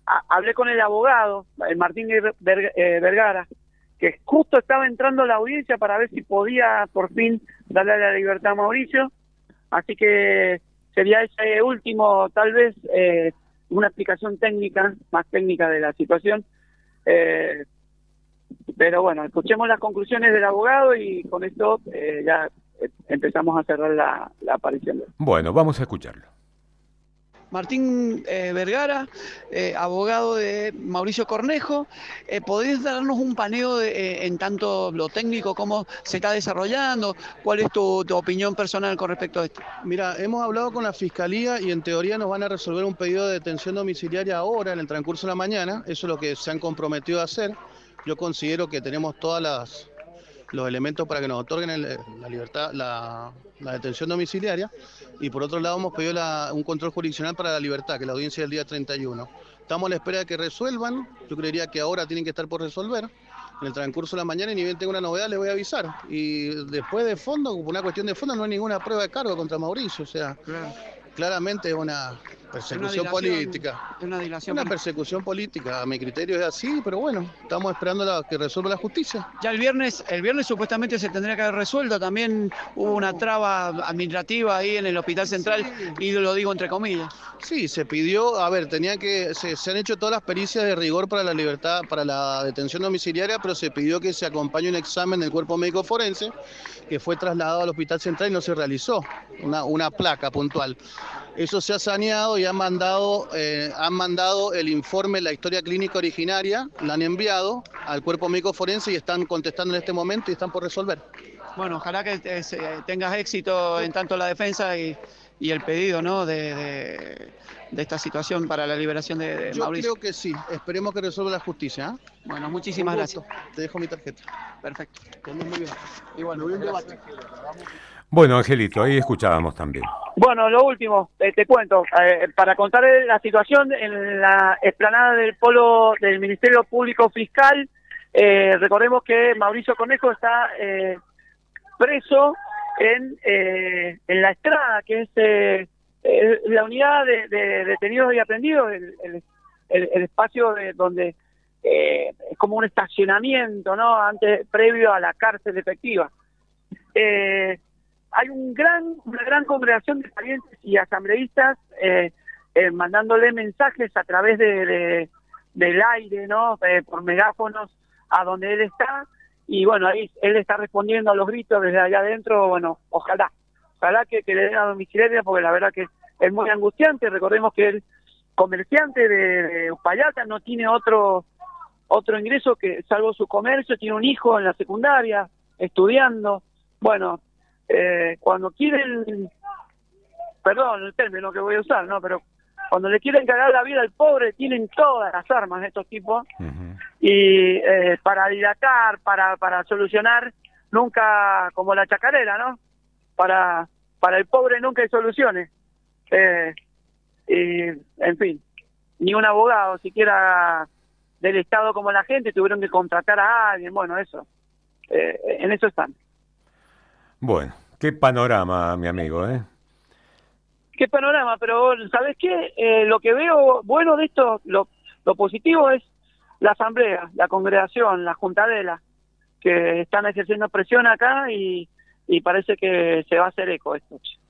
hablé con el abogado, el Martín Vergara, que justo estaba entrando a la audiencia para ver si podía por fin darle la libertad a Mauricio, así que sería ese último, tal vez, una explicación técnica, más técnica de la situación, pero bueno, escuchemos las conclusiones del abogado y con esto ya empezamos a cerrar la aparición. Bueno, vamos a escucharlo. Martín Vergara, abogado de Mauricio Cornejo. ¿Podrías darnos un paneo en tanto lo técnico, cómo se está desarrollando? ¿Cuál es tu opinión personal con respecto a esto? Mira, hemos hablado con la Fiscalía y en teoría nos van a resolver un pedido de detención domiciliaria ahora, en el transcurso de la mañana. Eso es lo que se han comprometido a hacer. Yo considero que tenemos todos los elementos para que nos otorguen la libertad, la detención domiciliaria, y por otro lado hemos pedido un control jurisdiccional para la libertad, que es la audiencia del día 31. Estamos a la espera de que resuelvan. Yo creería que ahora tienen que estar por resolver en el transcurso de la mañana, y ni bien tengo una novedad les voy a avisar. Y después de fondo, por una cuestión de fondo, no hay ninguna prueba de cargo contra Mauricio, o sea, claramente es una persecución política. Una persecución política, a mi criterio es así, pero bueno, estamos esperando que resuelva la justicia. Ya el viernes supuestamente se tendría que haber resuelto, también hubo una traba administrativa ahí en el Hospital Central, y lo digo entre comillas. Sí, se pidió, a ver, se han hecho todas las pericias de rigor para la libertad, para la detención domiciliaria, pero se pidió que se acompañe un examen del cuerpo médico forense, que fue trasladado al Hospital Central y no se realizó, una placa puntual. Eso se ha saneado y han mandado el informe, la historia clínica originaria, la han enviado al cuerpo médico forense y están contestando en este momento y están por resolver. Bueno, ojalá que tengas éxito en tanto la defensa y el pedido, ¿no?, de esta situación para la liberación de Mauricio. Yo creo que sí, esperemos que resuelva la justicia. Bueno, muchísimas gracias. Te dejo mi tarjeta. Perfecto, muy bien. Y bueno, un debate. Bueno, Angelito, ahí escuchábamos también. Bueno, lo último, te cuento, para contar la situación en la explanada del polo del Ministerio Público Fiscal, recordemos que Mauricio Cornejo está preso en la Estrada, que es la unidad de detenidos y aprendidos, el espacio donde es como un estacionamiento, ¿no?, previo a la cárcel efectiva. Hay una gran congregación de parientes y asambleístas mandándole mensajes a través del aire, ¿no?, por megáfonos a donde él está, y bueno, ahí él está respondiendo a los gritos desde allá adentro. Bueno, ojalá que le den a domiciliaria, porque la verdad que es muy angustiante. Recordemos que el comerciante de Uspallata no tiene otro ingreso que salvo su comercio, tiene un hijo en la secundaria estudiando. Bueno, cuando quieren, perdón el término que voy a usar, ¿no?, pero cuando le quieren cagar la vida al pobre, tienen todas las armas estos tipos. Uh-huh. Y para dilatar, para solucionar, nunca, como la chacarera, ¿no?, para el pobre nunca hay soluciones. Y en fin, ni un abogado siquiera del Estado como la gente tuvieron que contratar a alguien. Bueno, eso, en eso están. Bueno, qué panorama, mi amigo, ¿eh? Qué panorama, pero ¿sabés qué? Lo que veo bueno de esto, lo positivo es la asamblea, la congregación, la juntadela, que están ejerciendo presión acá y parece que se va a hacer eco esto.